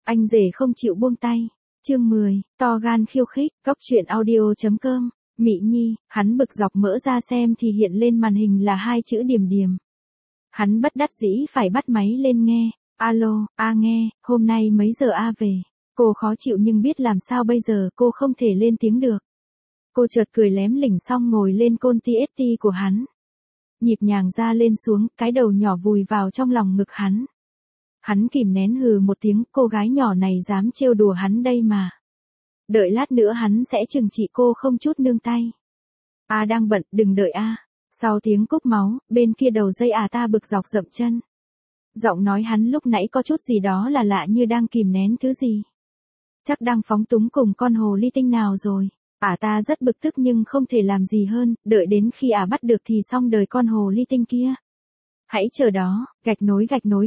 Anh rể không chịu buông tay. Chương 10, to gan khiêu khích, Cóc truyện audio.com. Mị Nhi, hắn bực dọc mở ra xem thì hiện lên màn hình là 2 chữ Điềm Điềm. Hắn bất đắc dĩ phải bắt máy lên nghe. Alo, nghe, hôm nay mấy giờ về? Cô khó chịu nhưng biết làm sao bây giờ, cô không thể lên tiếng được. Cô chợt cười lém lỉnh xong ngồi lên côn TST của hắn. Nhịp nhàng ra lên xuống, cái đầu nhỏ vùi vào trong lòng ngực hắn. Hắn kìm nén hừ một tiếng, cô gái nhỏ này dám trêu đùa hắn đây mà. Đợi lát nữa hắn sẽ trừng trị cô không chút nương tay. Đang bận, đừng đợi Sau tiếng cúp máu, bên kia đầu dây ta bực dọc dậm chân. Giọng nói hắn lúc nãy có chút gì đó là lạ như đang kìm nén thứ gì. Chắc đang phóng túng cùng con hồ ly tinh nào rồi. Ta rất bực tức nhưng không thể làm gì hơn, đợi đến khi bắt được thì xong đời con hồ ly tinh kia. Hãy chờ đó, gạch nối.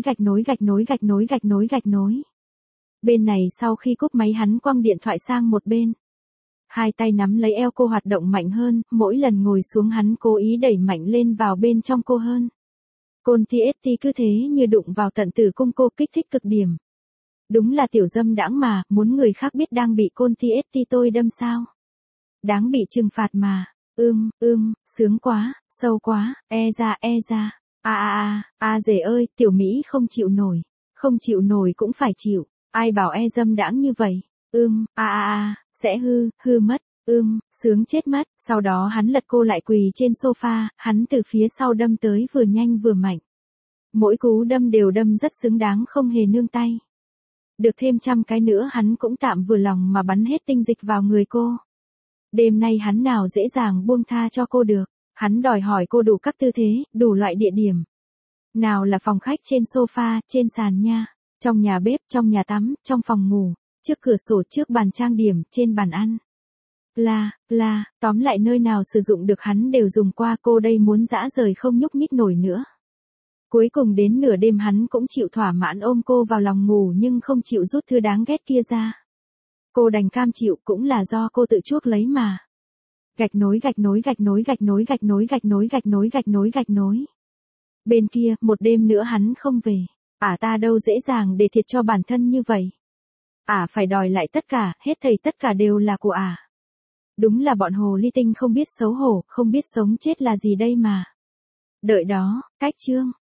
Bên này sau khi cúp máy hắn quăng điện thoại sang một bên. Hai tay nắm lấy eo cô hoạt động mạnh hơn, mỗi lần ngồi xuống hắn cố ý đẩy mạnh lên vào bên trong cô hơn. Côn TST cứ thế như đụng vào tận tử cung cô, kích thích cực điểm. Đúng là tiểu dâm đãng mà, muốn người khác biết đang bị côn TST tôi đâm sao. Đáng bị trừng phạt mà. Sướng quá, sâu quá, e ra. Rể ơi, tiểu Mỹ không chịu nổi. Không chịu nổi cũng phải chịu. Ai bảo dâm đãng như vậy. Sẽ hư mất. Sướng chết mất. Sau đó hắn lật cô lại quỳ trên sofa, hắn từ phía sau đâm tới vừa nhanh vừa mạnh. Mỗi cú đâm đều đâm rất xứng đáng không hề nương tay. Được thêm 100 cái nữa hắn cũng tạm vừa lòng mà bắn hết tinh dịch vào người cô. Đêm nay hắn nào dễ dàng buông tha cho cô được. Hắn đòi hỏi cô đủ các tư thế, đủ loại địa điểm. Nào là phòng khách, trên sofa, trên sàn nha. Trong nhà bếp, trong nhà tắm, trong phòng ngủ. Trước cửa sổ, trước bàn trang điểm, trên bàn ăn. Tóm lại nơi nào sử dụng được hắn đều dùng qua, cô đây muốn dã rời không nhúc nhích nổi nữa. Cuối cùng đến nửa đêm hắn cũng chịu thỏa mãn ôm cô vào lòng ngủ nhưng không chịu rút thứ đáng ghét kia ra. Cô đành cam chịu, cũng là do cô tự chuốc lấy mà. Gạch nối. Bên kia, một đêm nữa hắn không về. Ta đâu dễ dàng để thiệt cho bản thân như vậy. Phải đòi lại tất cả, hết thảy tất cả đều là của Đúng là bọn hồ ly tinh không biết xấu hổ, không biết sống chết là gì đây mà. Đợi đó, cách chương.